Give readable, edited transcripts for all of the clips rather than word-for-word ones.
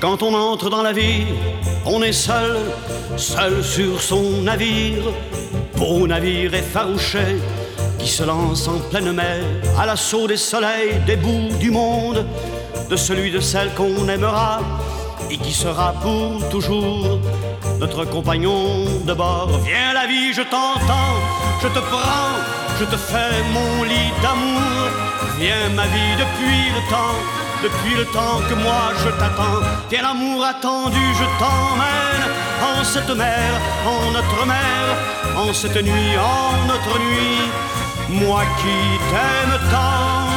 Quand on entre dans la vie, on est seul, seul sur son navire, beau navire effarouché qui se lance en pleine mer à l'assaut des soleils, des bouts du monde, de celui de celle qu'on aimera et qui sera pour toujours notre compagnon de bord. Viens la vie, je t'entends, je te prends, je te fais mon lit d'amour. Viens ma vie depuis le temps que moi je t'attends. Viens l'amour attendu, je t'emmène en cette mer, en notre mer, en cette nuit, en notre nuit, moi qui t'aime tant.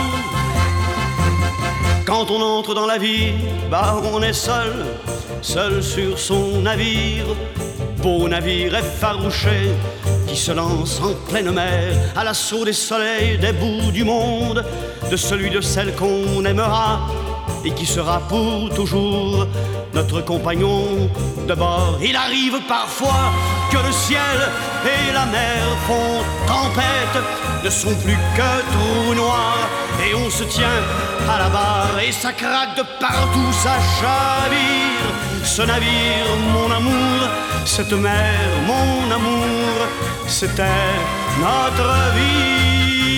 Quand on entre dans la vie, bah on est seul, seul sur son navire, beau navire effarouché qui se lance en pleine mer à l'assaut des soleils, des bouts du monde, de celui de celle qu'on aimera et qui sera pour toujours notre compagnon de bord. Il arrive parfois que le ciel et la mer font tempête, ne sont plus que trous noirs, et on se tient à la barre et ça craque de partout, ça chavire. Ce navire, mon amour, cette mer, mon amour, c'était notre vie.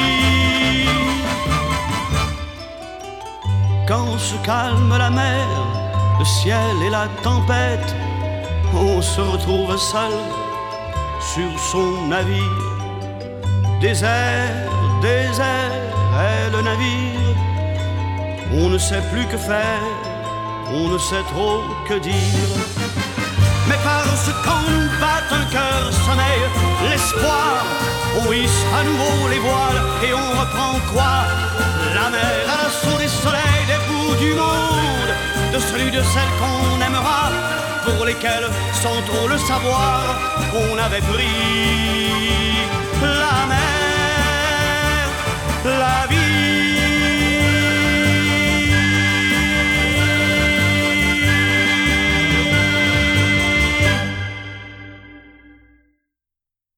Quand se calme la mer, le ciel et la tempête, on se retrouve seul sur son navire. Désert, désert est le navire, on ne sait plus que faire, on ne sait trop que dire. Mais parce qu'en nous bat un cœur sommeil, l'espoir, on hisse à nouveau les voiles et on reprend quoi? La mer à l'assaut des soleils, des bouts du monde, de celui de celle qu'on aimera, pour lesquels, sans trop le savoir, on avait pris